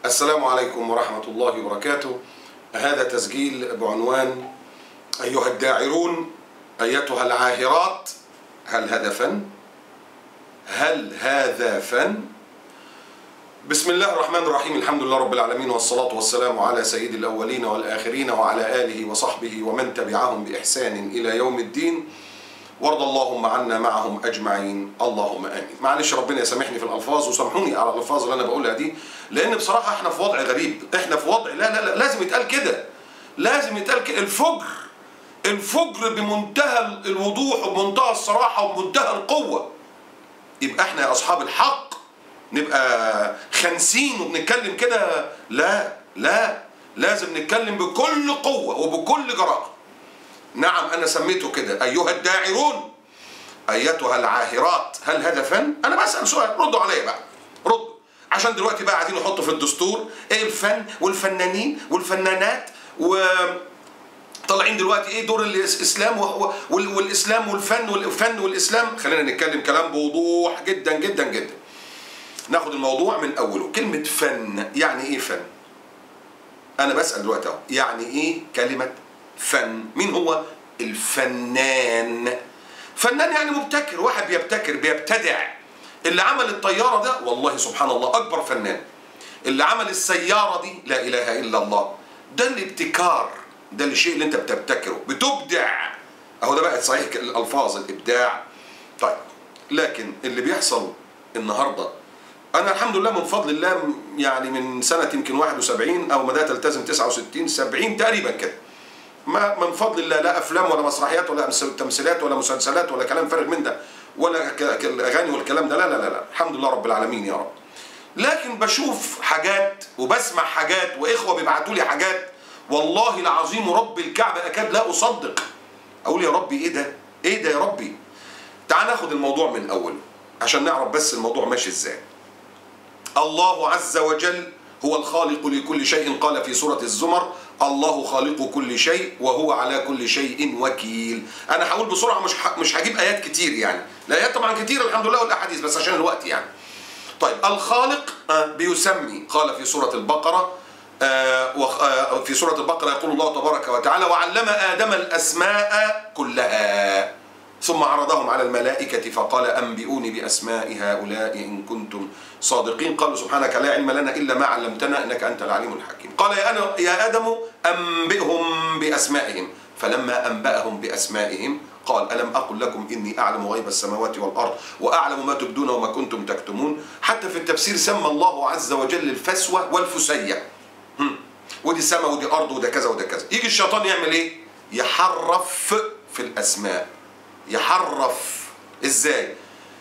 السلام عليكم ورحمة الله وبركاته. هذا تسجيل بعنوان أيها الداعرون أيتها العاهرات، هل هذا فن؟ هل هذا فن؟ بسم الله الرحمن الرحيم، الحمد لله رب العالمين، والصلاة والسلام على سيد الأولين والآخرين وعلى آله وصحبه ومن تبعهم بإحسان إلى يوم الدين، وارض اللهم عنا معهم أجمعين، اللهم آمين. معلش ربنا يسامحني في الألفاظ وسامحوني على الألفاظ اللي أنا بقولها دي، لأن بصراحة احنا في وضع غريب، احنا في وضع لا لازم يتقال كده، لازم يتقال كده. الفجر بمنتهى الوضوح وبمنتهى الصراحة وبمنتهى القوة. يبقى احنا يا أصحاب الحق نبقى خنسين وبنتكلم كده؟ لا، لازم نتكلم بكل قوة وبكل جراءة. نعم، أنا سميته كده، أيها الداعرون أيتها العاهرات، هل هذا فن؟ أنا بسأل سؤال، ردوا عليا بقى، ردوا، عشان دلوقتي بقى قاعدين يحطوا في الدستور إيه الفن والفنانين والفنانات، وطالعين دلوقتي إيه دور الإسلام والإسلام والفن والإسلام. خلينا نتكلم كلام بوضوح جدا جدا جدا. ناخد الموضوع من أوله. كلمة فن يعني إيه فن؟ أنا بسأل دلوقتي أهو، يعني إيه كلمة فن؟ مين هو الفنان؟ فنان يعني مبتكر، واحد بيبتكر بيبتدع. اللي عمل الطيارة ده والله سبحان الله أكبر فنان. اللي عمل السيارة دي لا إله إلا الله، ده الابتكار، ده الشيء اللي أنت بتبتكره بتبدع. أهو ده بقى صحيح الألفاظ الإبداع. طيب، لكن اللي بيحصل النهاردة، أنا الحمد لله من فضل الله يعني من سنة يمكن 71 أو بدأت ألتزم 69 70 تقريبا كده، ما من فضل الله لا أفلام ولا مسرحيات ولا تمثيلات ولا مسلسلات ولا كلام فارغ من ده ولا أغاني والكلام ده، لا، الحمد لله رب العالمين يا رب. لكن بشوف حاجات وبسمع حاجات وإخوة بيبعتوا لي حاجات، والله العظيم رب الكعبة أكاد لا أصدق. أقول يا ربي إيه ده يا ربي؟ تعال ناخد الموضوع من أوله عشان نعرف بس الموضوع ماشي إزاي. الله عز وجل هو الخالق لكل شيء، قال في سورة الزمر: الله خالق كل شيء وهو على كل شيء وكيل. انا هقول بسرعه، مش هجيب ايات كتير يعني، الايات طبعا كتير الحمد لله والاحاديث، بس عشان الوقت يعني. طيب، الخالق بيسمي، قال في سورة البقرة، في سورة البقرة يقول الله تبارك وتعالى: وعلم آدم الأسماء كلها ثم عرضهم على الملائكة فقال أنبئوني بأسماء هؤلاء إن كنتم صادقين. قالوا سبحانك لا علم لنا إلا ما علمتنا إنك أنت العليم الحكيم. قال يا آدم أنبئهم بأسمائهم، فلما أنبأهم بأسمائهم قال ألم أقل لكم إني أعلم غيب السماوات والأرض وأعلم ما تبدون وما كنتم تكتمون. حتى في التفسير سمى الله عز وجل الفسوة والفسية، ودي سماء ودي أرض وده كذا وده كذا. يجي الشيطان يعمل إيه؟ يحرف في الأسماء. يحرف إزاي؟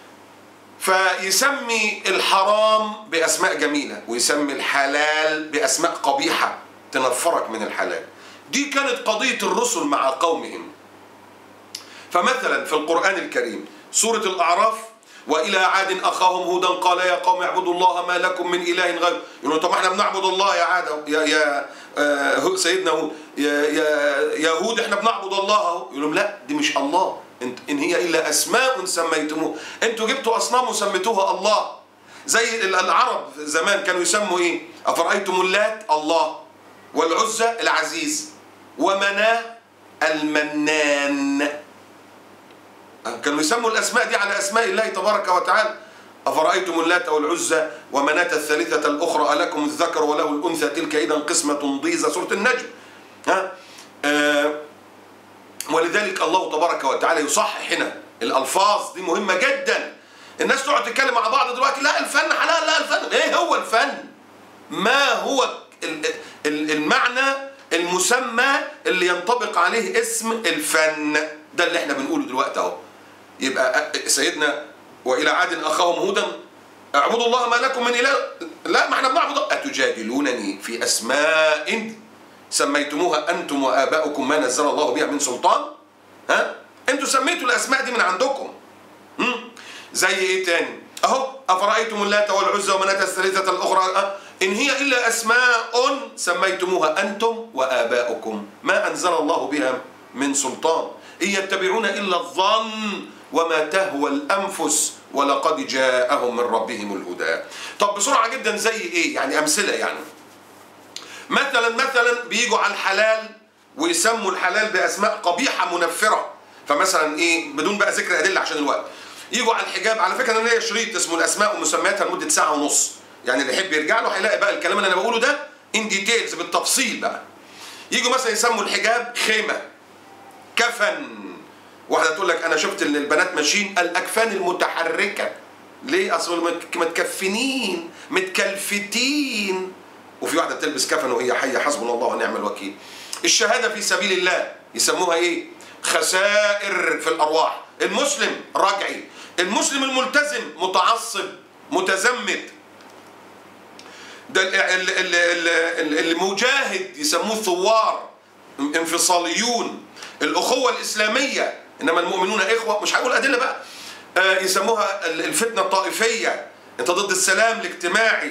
فيسمي الحرام بأسماء جميلة ويسمي الحلال بأسماء قبيحة تنفرك من الحلال. دي كانت قضية الرسل مع قومهم. فمثلا في القرآن الكريم سورة الأعراف: وإلى عاد أخاهم هودا قال يا قوم اعبدوا الله ما لكم من إله غيره. يقولوا طب احنا بنعبد الله يا عاد يا سيدنا هود، يا هود احنا بنعبد الله اهو. يقول لهم لا، دي مش الله، إن هي إلا أسماء سميتموه، أنتوا جبتوا أصنام وسميتوها الله. زي العرب زمان كانوا يسموا إيه؟ أفرأيتم اللات الله، والعزى العزيز، ومناه المنان. كانوا يسموا الأسماء دي على أسماء الله تبارك وتعالى. أفرأيتم اللات والعزى ومناة الثالثة الأخرى ألكم الذكر وله الأنثى تلك إذا قسمة ضيزى. سورة النجم. ولذلك الله تبارك وتعالى يصحح هنا الألفاظ دي، مهمة جدا. الناس تقعد تتكلم مع بعض دلوقتي: لا الفن حلال، لا الفن. ايه هو الفن؟ ما هو المعنى المسمى اللي ينطبق عليه اسم الفن؟ ده اللي احنا بنقوله دلوقتي اهو. يبقى سيدنا وإلى عاد أخاهم هودا اعبدوا الله ما لكم من إله. لا، ما احنا بنعبد. أتجادلونني في أسماء سميتموها أنتم وآباؤكم ما نزل الله بها من سلطان؟ أنتوا سميتوا الأسماء دي من عندكم. زي إيه تاني؟ أهو: أفرأيتم اللات والعزى ومناة الثالثة الأخرى إن هي إلا أسماء سميتموها أنتم وآباؤكم ما أنزل الله بها من سلطان إن يتبعون إلا الظن وما تهوى الأنفس ولقد جاءهم من ربهم الهدى. طب بسرعة جدا زي إيه؟ يعني أمثلة يعني. مثلا بيجوا على الحلال ويسموا الحلال بأسماء قبيحة منفرة. فمثلا ايه، بدون بقى ذكر أدلة عشان الوقت، يجوا على الحجاب. على فكرة انا ليا شريط اسمه الأسماء ومسمياتها لمدة ساعة ونص، يعني اللي يحب يرجع له هيلاقي بقى الكلام اللي انا بقوله ده ان ديتيلز بالتفصيل بقى. يجوا مثلا يسموا الحجاب خيمة، كفن. واحدة تقول لك انا شفت ان البنات ماشيين الأكفان المتحركة. ليه؟ اصل متكفنين متكلفتين. وفي واحدة بتلبس كفن وهي حية، حسبنا الله ونعم الوكيل. الشهادة في سبيل الله يسموها ايه؟ خسائر في الأرواح. المسلم رجعي، المسلم الملتزم متعصب متزمت. ده المجاهد يسموه ثوار انفصاليون. الأخوة الإسلامية، إنما المؤمنون إخوة، مش هقول أدلة بقى. يسموها الفتنة الطائفية، أنت ضد السلام الاجتماعي.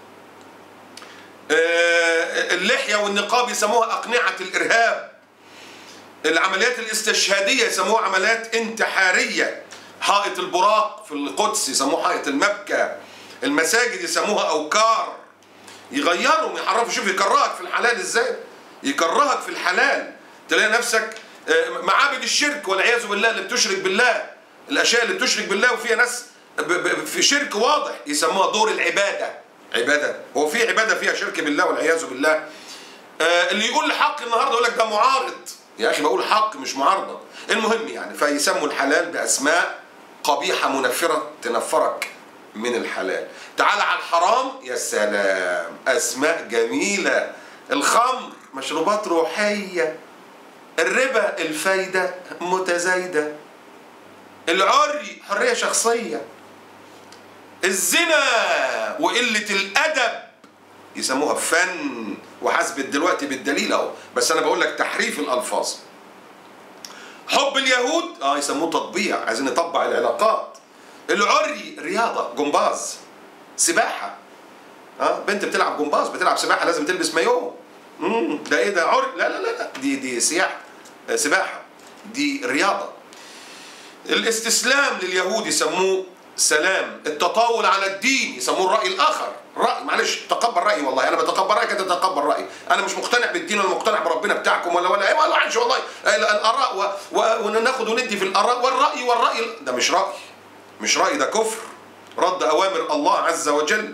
اللحية والنقاب يسموها أقنعة الإرهاب. العمليات الاستشهادية يسموها عمليات انتحارية. حائط البراق في القدس يسموه حائط المبكى. المساجد يسموها أوكار. يغيروا يحرفوا. شوف يكرهك في الحلال ازاي، يكرهك في الحلال. تلاقي نفسك معابد الشرك والعياذ بالله اللي بتشرك بالله، الأشياء اللي بتشرك بالله وفيها ناس في شرك واضح يسموها دور العبادة. عبادة، هو في عبادة فيها شرك بالله والعياذ بالله؟ اللي يقول الحق النهارده يقول لك ده معارض. يا أخي بقول حق مش معارضة. المهم يعني، فيسموا الحلال بأسماء قبيحة منفرة تنفرك من الحلال. تعال على الحرام، يا سلام، أسماء جميلة. الخمر مشروبات روحية، الربا الفايدة متزايدة، العري حرية شخصية، الزنا وقلة الأدب يسموها فن. وحسب دلوقتي بالدليل اهو، بس أنا بقول لك تحريف الألفاظ. حب اليهود يسموه تطبيع، عايزين نطبع العلاقات. العري رياضة، جمباز، سباحة. بنت بتلعب جمباز، بتلعب سباحة لازم تلبس مايو. ده ايه ده؟ عري؟ لا لا لا، دي سياحة، سباحة، دي رياضة. الاستسلام لليهود يسموه سلام. التطاول على الدين يسموه الرأي الآخر. رأي، معلش، تقبل رأيي، والله أنا بتقبل رأيك، أنت تتقبل رأيي. أنا مش مقتنع بالدين ولا مقتنع بربنا بتاعكم ولا عايش والله. الآراء وناخد وندي في الآراء والرأي ده مش رأي، مش رأي، ده كفر، رد أوامر الله عز وجل.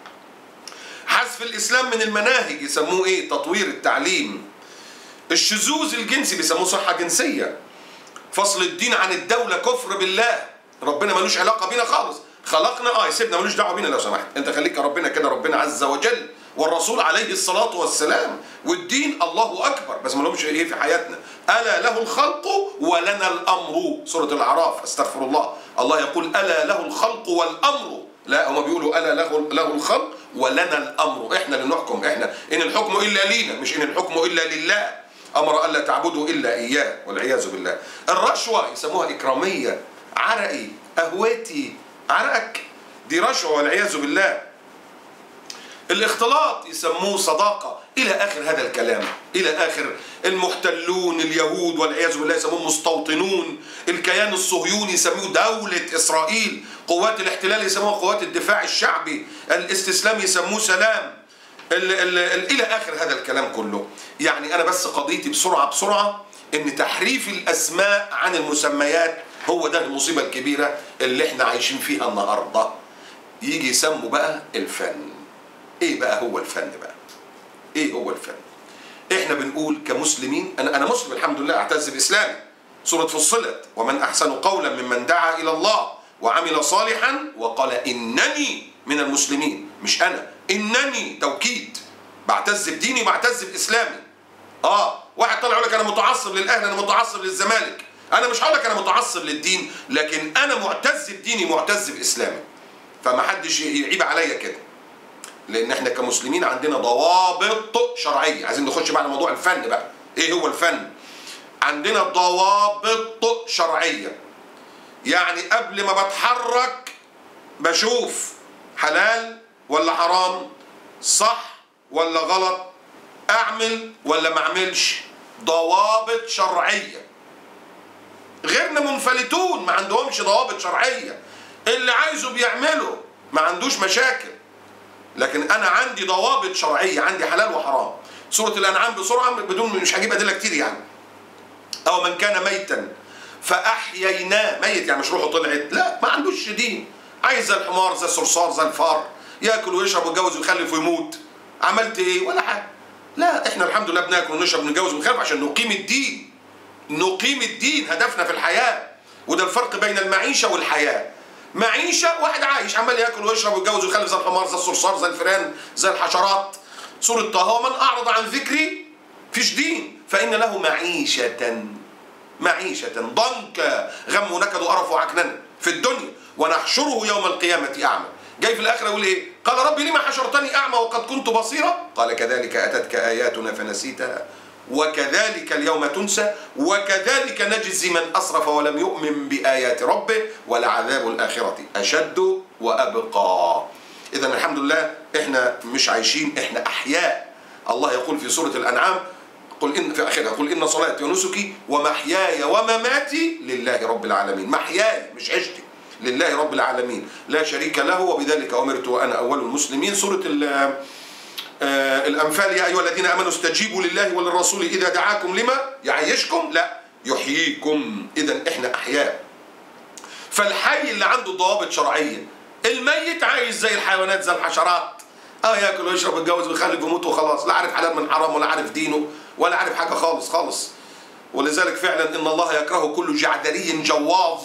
حذف الإسلام من المناهج يسموه إيه؟ تطوير التعليم. الشذوذ الجنسي بيسموه صحة جنسية. فصل الدين عن الدولة كفر بالله. ربنا ملوش علاقة بينا خالص، خلقنا يسيبنا، ملوش دعوة بينا لو سمحت. انت خليك ربنا كده، ربنا عز وجل والرسول عليه الصلاة والسلام، والدين الله أكبر، بس ما لهمش ايه في حياتنا. ألا له الخلق ولنا الأمر. سورة الأعراف، استغفر الله. الله يقول ألا له الخلق والأمر. لا، هم بيقولوا ألا له الخلق ولنا الأمر. احنا اللي نحكم، احنا إن الحكم إلا لينا، مش إن الحكم إلا لله. أمر ألا تعبدوا إلا إياه والعياذ بالله. الرشوة يسموها إكرامية. عرقي، قهوتي، عرقك، دي رشوة والعياذ بالله. الاختلاط يسموه صداقة، إلى آخر هذا الكلام، إلى آخر. المحتلون اليهود والعياذ بالله يسموه مستوطنون. الكيان الصهيوني يسموه دولة إسرائيل. قوات الاحتلال يسموها قوات الدفاع الشعبي. الاستسلام يسموه سلام. إلى آخر هذا الكلام كله. يعني أنا بس قضيتي بسرعة إن تحريف الأسماء عن المسميات هو ده المصيبة الكبيرة اللي احنا عايشين فيها النهاردة. يجي يسموا بقى الفن. ايه بقى هو الفن بقى؟ ايه هو الفن؟ احنا بنقول كمسلمين، انا مسلم الحمد لله، اعتز باسلامي. سورة فصلت، ومن احسن قولا ممن دعا الى الله وعمل صالحا وقال انني من المسلمين. مش انا، انني، توكيد. بعتز بديني وبعتز باسلامي. واحد طلع يقول لك انا متعصب للاهلي، انا متعصب للزمالك. انا مش هقول لك انا متعصب للدين، لكن انا معتز بديني، معتز باسلامي. فما حدش يعيب عليا كده، لان احنا كمسلمين عندنا ضوابط شرعيه. عايزين نخش بقى على موضوع الفن بقى. ايه هو الفن؟ عندنا ضوابط شرعيه. يعني قبل ما بتحرك بشوف حلال ولا حرام، صح ولا غلط، اعمل ولا ما اعملش. ضوابط شرعيه. غيرنا منفلتون ما عندهمش ضوابط شرعيه، اللي عايزه بيعمله، ما عندوش مشاكل. لكن انا عندي ضوابط شرعيه، عندي حلال وحرام. سوره الانعام بسرعه بدون، مش هجيب ادله كتير يعني. او من كان ميتا فاحييناه، ميت يعني مش روحه طلعت، لا ما عندوش دين، عايز زي الحمار زي الصرصار زي الفار، ياكل ويشرب ويتجوز ويخلف ويموت. عملت ايه؟ ولا حاجه. لا احنا الحمد لله بناكل ونشرب ونتجوز ونخلف عشان نقيم الدين. نقيم الدين هدفنا في الحياه، وده الفرق بين المعيشه والحياه. معيشه واحد عايش عمال ياكل ويشرب ويتجوز ويخلف زي الحمار زي الصرصار زي الفئران زي الحشرات. سوره طه: ومن اعرض عن ذكري، فيش دين، فان له معيشة ضنكا، غم ونكد وقرف وعكننة في الدنيا، ونحشره يوم القيامة أعمى. جاي في الآخرة يقول إيه؟ قال ربي لما حشرتني أعمى وقد كنت بصيرا؟ قال كذلك أتتك آياتنا فنسيتها وكذلك اليوم تنسى وكذلك نجزي من أسرف ولم يؤمن بآيات ربه ولعذاب الآخرة أشد وأبقى. إذن الحمد لله إحنا مش عايشين، إحنا أحياء. الله يقول في سورة الأنعام: قل إن في آخرها: قل إن صلاتي ونسكي ومحياي ومماتي لله رب العالمين. محياي مش عشتي، لله رب العالمين لا شريك له وبذلك أمرت وأنا أول المسلمين. سورة الأنفال: يا أيها الذين آمنوا استجيبوا لله وللرسول إذا دعاكم لما يعيشكم، لا يحييكم. إذا إحنا أحياء. فالحي اللي عنده ضوابط شرعية، الميت عايش زي الحيوانات زي الحشرات، ياكل ويشرب ويتجوز ويخلف ويموت وخلاص، لا عارف حلال من حرام ولا عارف دينه ولا عارف حاجه خالص خالص. ولذلك فعلا ان الله يكره كل جعدري جواظ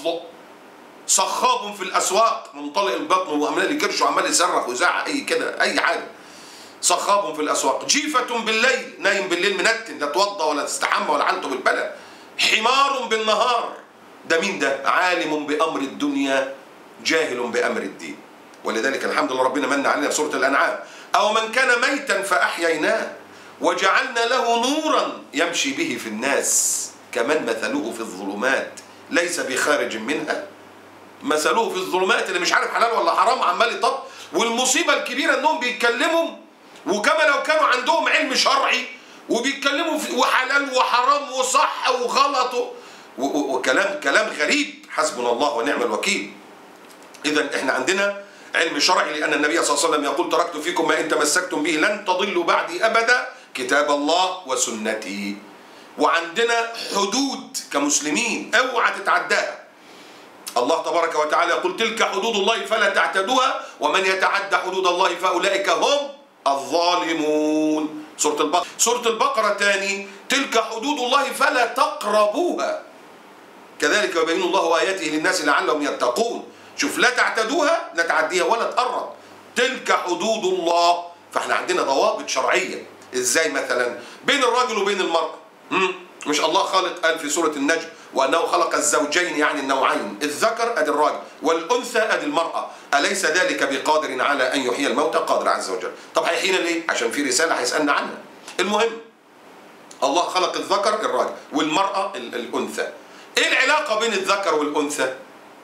صخاب في الاسواق، منطلق البطن وعمال يكرش وعمال يصرخ ويزعق اي كده اي حاجه. صخاب في الاسواق، جيفه بالليل، نايم بالليل منتن، لا توضى ولا تستحمى ولا عنته بالبلد. حمار بالنهار، ده مين ده؟ عالم بامر الدنيا جاهل بامر الدين. ولذلك الحمد لله ربنا من علينا في سورة الأنعام: أو من كان ميتا فأحييناه وجعلنا له نورا يمشي به في الناس كمن مثله في الظلمات ليس بخارج منها. مثله في الظلمات، اللي مش عارف حلال ولا حرام عمال يطب. والمصيبة الكبيرة انهم بيتكلموا وكما لو كانوا عندهم علم شرعي وبيتكلموا في وحلال وحرام وصح وغلط وكلام غريب. حسبنا الله ونعم الوكيل. إذا احنا عندنا علم شرعي، لأن النبي صلى الله عليه وسلم يقول: تركت فيكم ما إن تمسكتم به لن تضلوا بعدي أبدا، كتاب الله وسنتي. وعندنا حدود كمسلمين اوعى تتعداها. الله تبارك وتعالى يقول: تلك حدود الله فلا تعتدوها ومن يتعدى حدود الله فأولئك هم الظالمون. سورة البقرة. سورة البقرة تاني: تلك حدود الله فلا تقربوها كذلك يبين الله آياته للناس لعلهم يتقون. شوف، لا تعتدوها، لا تعديها ولا تقرب. تلك حدود الله. فاحنا عندنا ضوابط شرعية. ازاي مثلا بين الرجل وبين المرأة؟ مش الله خالق قال في سورة النجم: وأنه خلق الزوجين، يعني النوعين، الذكر أدي الراجل والأنثى أدي المرأة، أليس ذلك بقادر على أن يحيي الموتى؟ قادر عز وجل. طب هيحيينا ليه؟ عشان في رسالة هيسألنا عنها. المهم الله خلق الذكر الراجل والمرأة الأنثى. ايه العلاقة بين الذكر والأنثى؟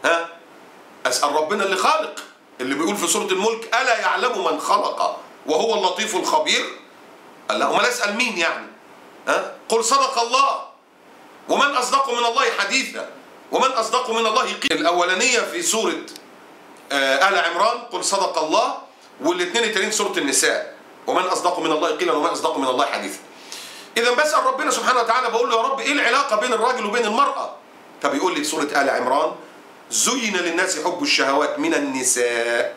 أسأل ربنا اللي خالق، اللي بيقول في سورة الملك: ألا يعلم من خلق وهو اللطيف الخبير؟ قال له: أمال أسأل مين يعني؟ قل صدق الله، ومن أصدق من الله حديثا، ومن أصدق من الله قيلا. الأولانية في سورة آل عمران قل صدق الله، والاثنين التانيين سورة النساء ومن أصدق من الله قيلا ومن أصدق من الله حديثا. إذا بسأل ربنا سبحانه وتعالى، بقول له: يا رب إيه العلاقة بين الراجل وبين المرأة؟ فبيقول لي في سورة آل عمران: زين للناس حب الشهوات من النساء.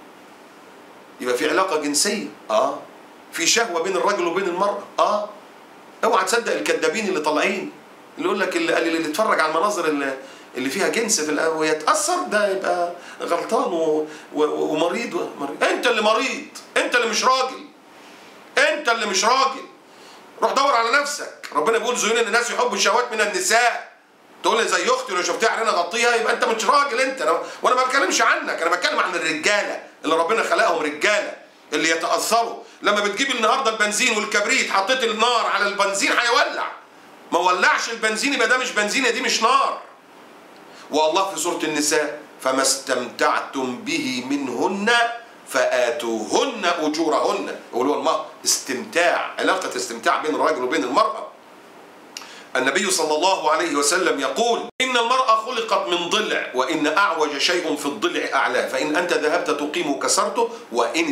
يبقى في علاقة جنسية، في شهوة بين الرجل وبين المرأة. اوعى تصدق الكذابين اللي طالعين اللي يقول لك اللي يتفرج على المناظر اللي فيها جنس في ويتأثر، ده يبقى غلطان ومريض. انت اللي مريض، انت اللي مش راجل، انت اللي مش راجل. روح دور على نفسك. ربنا بيقول: زين للناس يحب الشهوات من النساء. تقول لي زي اختي لو شفتها علينا غطيها، يبقى انت مش راجل انت. وانا ما بتكلمش عنك، انا بتكلم عن الرجاله اللي ربنا خلقهم رجاله، اللي يتاثروا. لما بتجيب النهارده البنزين والكبريت، حطيت النار على البنزين هيولع، ما ولعش البنزين يبقى ده مش بنزين، دي مش نار. والله في سوره النساء: فما استمتعتم به منهن فآتوهن أجورهن. يقولوا المرأة استمتاع، علاقة استمتاع بين الرجل وبين المرأة. النبي صلى الله عليه وسلم يقول إن المرأة خلقت من ضلع، وإن أعوج شيء في الضلع أعلاه، فإن أنت ذهبت تقيم كسرته، وإن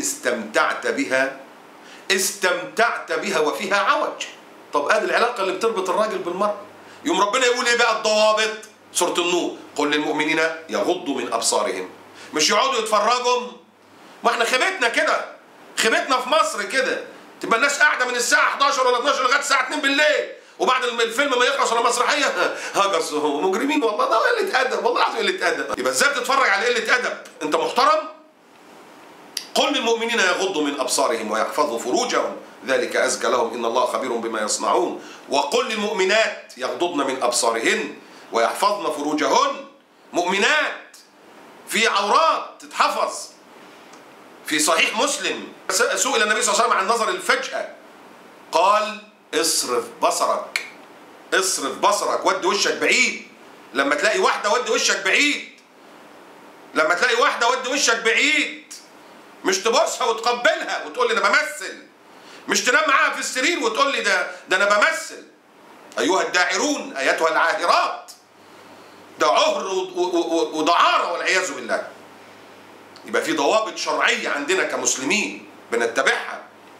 استمتعت بها وفيها عوج. طب هذه العلاقة اللي بتربط الراجل بالمرأة. يوم ربنا يقول إيه بقى الضوابط؟ سورة النور: قل للمؤمنين يغضوا من أبصارهم. مش يقعدوا يتفرجوا. ما احنا خيبتنا كده، خيبتنا في مصر كده، تبقى الناس قاعدة من الساعة 11 ولا 12 لغاية الساعة 2 بالليل، وبعد الفيلم ما يخلص ولا مسرحيه هجس مجرمين. والله ده قله ادب، والله العظيم قله ادب. يبقى ازاي بتتفرج على قله ادب؟ انت محترم؟ قل للمؤمنين يغضوا من ابصارهم ويحفظوا فروجهم ذلك ازكى لهم ان الله خبير بما يصنعون. وقل للمؤمنات يغضضن من ابصارهن ويحفظن فروجهن. مؤمنات في عورات تتحفظ. في صحيح مسلم سئل النبي صلى الله عليه وسلم عن نظر الفجأة، قال: اصرف بصرك، اصرف بصرك، ودي وشك بعيد. لما تلاقي واحدة ودي وشك بعيد، لما تلاقي واحدة ودي وشك بعيد. مش تبصها وتقبلها وتقول لي انا بمثل، مش تنام معاها في السرير وتقول لي ده انا بمثل. ايها الداعرون ايتها العاهرات، ده عهر ودعارة والعياذ بالله. يبقى في ضوابط شرعية عندنا كمسلمين بنتبعها.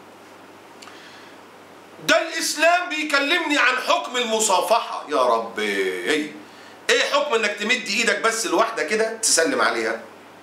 ده الإسلام بيكلمني عن حكم المصافحة. يا ربي، إيه حكم إنك تمد إيدك بس لواحدة كده تسلم عليها؟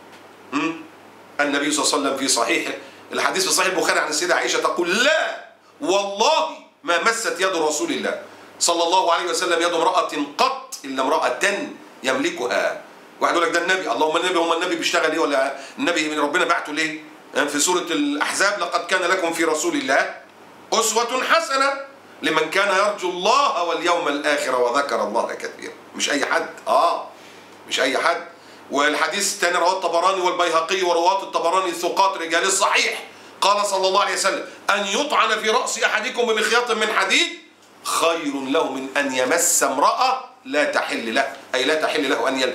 النبي صلى الله عليه وسلم في صحيح الحديث في صحيح البخاري عن السيدة عائشة تقول: لا والله ما مست يد رسول الله صلى الله عليه وسلم يد امرأة قط إلا امرأة يملكها. واحد يقول لك ده النبي، اللهم النبي، هم النبي بيشتغل إيه؟ ولا النبي من ربنا بعته ليه؟ في سورة الأحزاب: لقد كان لكم في رسول الله أسوة حسنة لمن كان يرجو الله واليوم الآخر وذكر الله كثيرا. مش أي حد، مش أي حد. والحديث الثاني رواه الطبراني والبيهقي، ورواة الطبراني ثقات رجال الصحيح. قال صلى الله عليه وسلم: أن يطعن في رأس أحدكم بمخيط من حديد خير له من أن يمس امرأة لا تحل له، أي لا تحل له أن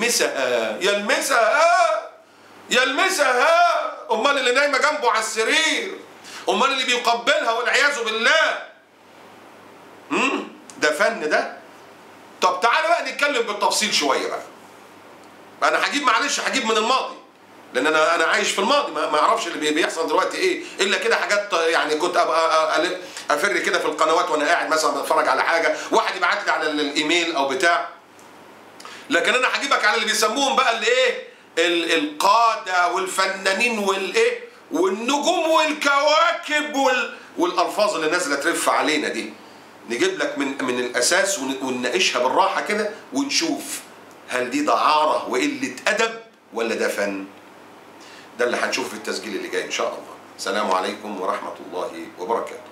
يلمسها. أمال اللي نايمة جنبه على السرير، أمال اللي بيقبلها والعياذ بالله. ده فن ده. طب تعالى بقى نتكلم بالتفصيل شوية بقى. أنا هجيب من الماضي، لأن أنا عايش في الماضي، ما أعرفش اللي بيحصل دلوقتي إيه، إلا كده حاجات يعني كنت أبقى أفر كده في القنوات وأنا قاعد مثلا بتفرج على حاجة، واحد يبعت لي على الإيميل أو بتاع. لكن أنا هجيبك على اللي بيسموهم بقى الإيه، القادة والفنانين والإيه والنجوم والكواكب والألفاظ اللي نازلة ترف علينا دي. نجيب لك من الأساس ونناقشها بالراحة كده ونشوف هل دي دعارة وقلة أدب ولا ده فن. ده اللي هنشوف في التسجيل اللي جاي إن شاء الله. السلام عليكم ورحمة الله وبركاته.